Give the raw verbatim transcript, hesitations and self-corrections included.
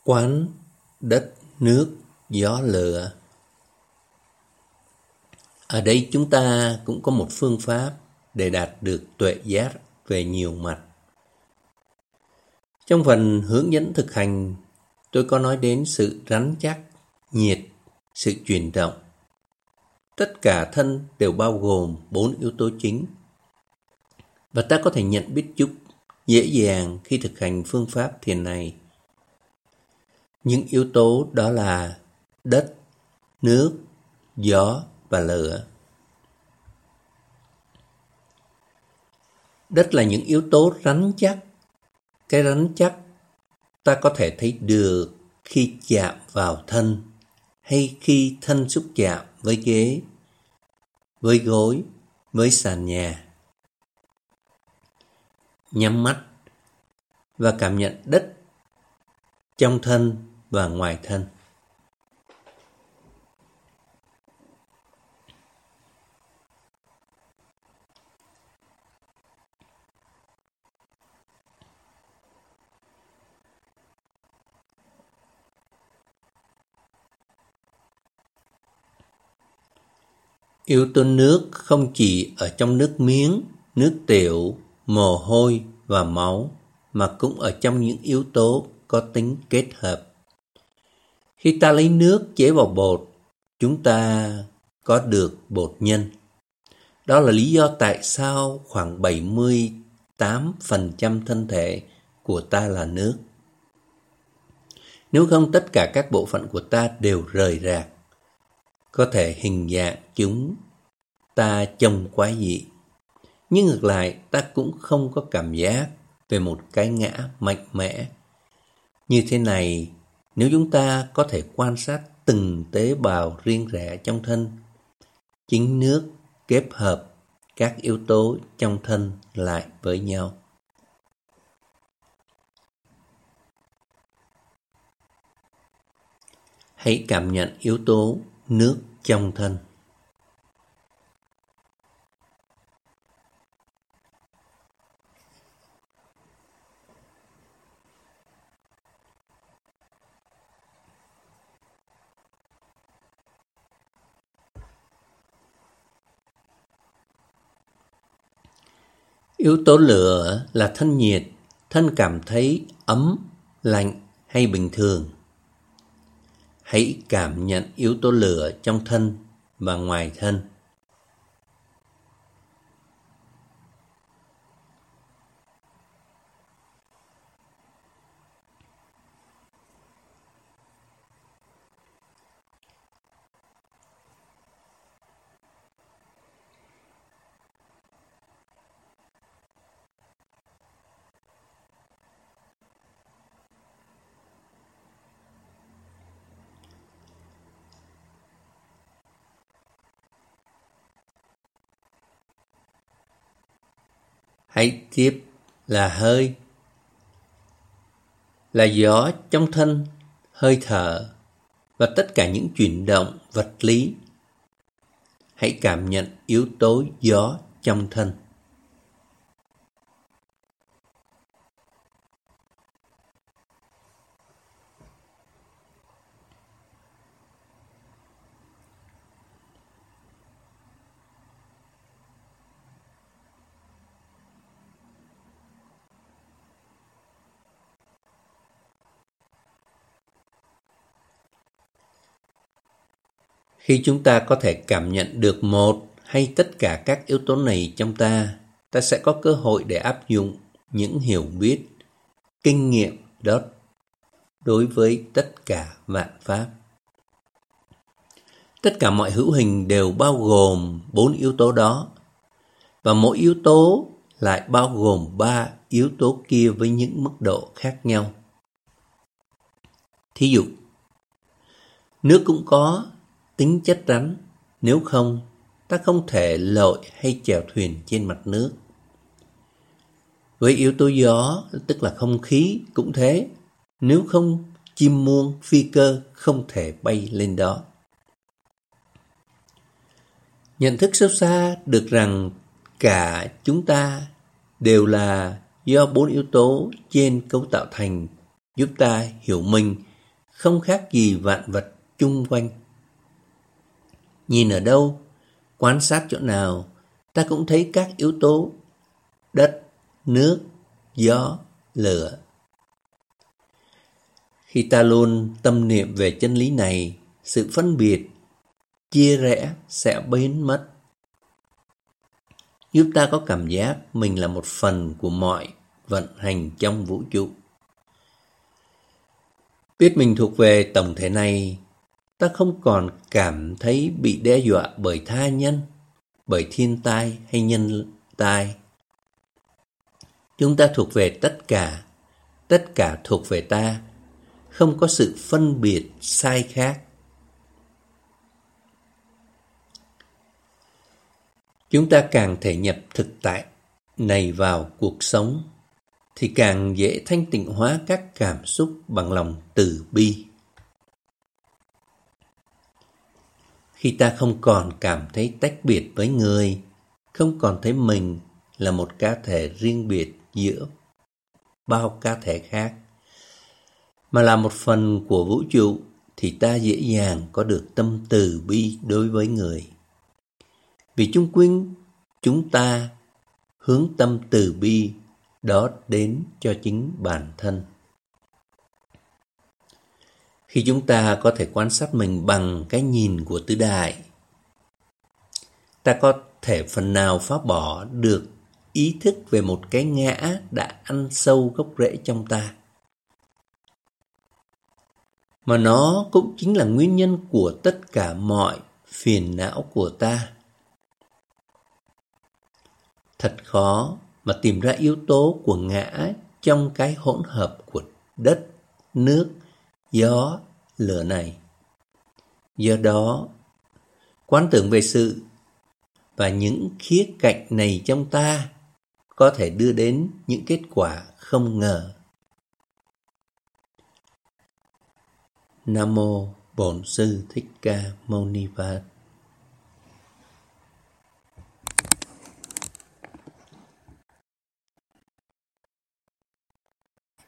Quán đất, nước, gió, lửa. Ở đây chúng ta cũng có một phương pháp để đạt được tuệ giác về nhiều mặt. Trong phần hướng dẫn thực hành, tôi có nói đến sự rắn chắc, nhiệt, sự chuyển động. Tất cả thân đều bao gồm bốn yếu tố chính. Và ta có thể nhận biết chúng dễ dàng khi thực hành phương pháp thiền này. Những yếu tố đó là đất, nước, gió và lửa. Đất là những yếu tố rắn chắc. Cái rắn chắc ta có thể thấy được khi chạm vào thân hay khi thân xúc chạm với ghế, với gối, với sàn nhà. Nhắm mắt và cảm nhận đất trong thân và ngoài thân. Yếu tố nước không chỉ ở trong nước miếng, nước tiểu, mồ hôi và máu, mà cũng ở trong những yếu tố có tính kết hợp. Khi ta lấy nước chế vào bột, chúng ta có được bột nhân. Đó là lý do tại sao khoảng bảy mươi tám phần trăm thân thể của ta là nước. Nếu không, tất cả các bộ phận của ta đều rời rạc. Có thể hình dạng chúng ta trông quái dị. Nhưng ngược lại, ta cũng không có cảm giác về một cái ngã mạnh mẽ. Như thế này, nếu chúng ta có thể quan sát từng tế bào riêng rẽ trong thân, chính nước kết hợp các yếu tố trong thân lại với nhau. Hãy cảm nhận yếu tố nước trong thân. Yếu tố lửa là thân nhiệt, thân cảm thấy ấm, lạnh hay bình thường. Hãy cảm nhận yếu tố lửa trong thân và ngoài thân. Hãy tiếp là hơi, là gió trong thân, hơi thở và tất cả những chuyển động vật lý. Hãy cảm nhận yếu tố gió trong thân. Khi chúng ta có thể cảm nhận được một hay tất cả các yếu tố này trong ta, ta sẽ có cơ hội để áp dụng những hiểu biết, kinh nghiệm đó đối với tất cả vạn pháp. Tất cả mọi hữu hình đều bao gồm bốn yếu tố đó, và mỗi yếu tố lại bao gồm ba yếu tố kia với những mức độ khác nhau. Thí dụ, nước cũng có tính chất rắn, nếu không, ta không thể lội hay chèo thuyền trên mặt nước. Với yếu tố gió, tức là không khí, cũng thế, nếu không, chim muông, phi cơ không thể bay lên đó. Nhận thức sâu xa được rằng cả chúng ta đều là do bốn yếu tố trên cấu tạo thành, giúp ta hiểu mình không khác gì vạn vật chung quanh. Nhìn ở đâu, quan sát chỗ nào, ta cũng thấy các yếu tố đất, nước, gió, lửa. Khi ta luôn tâm niệm về chân lý này, sự phân biệt, chia rẽ sẽ biến mất, giúp ta có cảm giác mình là một phần của mọi vận hành trong vũ trụ. Biết mình thuộc về tổng thể này, ta không còn cảm thấy bị đe dọa bởi tha nhân, bởi thiên tai hay nhân tai. Chúng ta thuộc về tất cả, tất cả thuộc về ta, không có sự phân biệt sai khác. Chúng ta càng thể nhập thực tại này vào cuộc sống, thì càng dễ thanh tịnh hóa các cảm xúc bằng lòng từ bi. Khi ta không còn cảm thấy tách biệt với người, không còn thấy mình là một cá thể riêng biệt giữa bao cá thể khác, mà là một phần của vũ trụ, thì ta dễ dàng có được tâm từ bi đối với người. Vì chung quanh chúng ta hướng tâm từ bi đó đến cho chính bản thân. Khi chúng ta có thể quan sát mình bằng cái nhìn của tứ đại, ta có thể phần nào phá bỏ được ý thức về một cái ngã đã ăn sâu gốc rễ trong ta. Mà nó cũng chính là nguyên nhân của tất cả mọi phiền não của ta. Thật khó mà tìm ra yếu tố của ngã trong cái hỗn hợp của đất, nước, gió, lửa này. Do đó, quán tưởng về sự và những khía cạnh này trong ta có thể đưa đến những kết quả không ngờ. Nam mô Bổn Sư Thích Ca Mâu Ni Phật.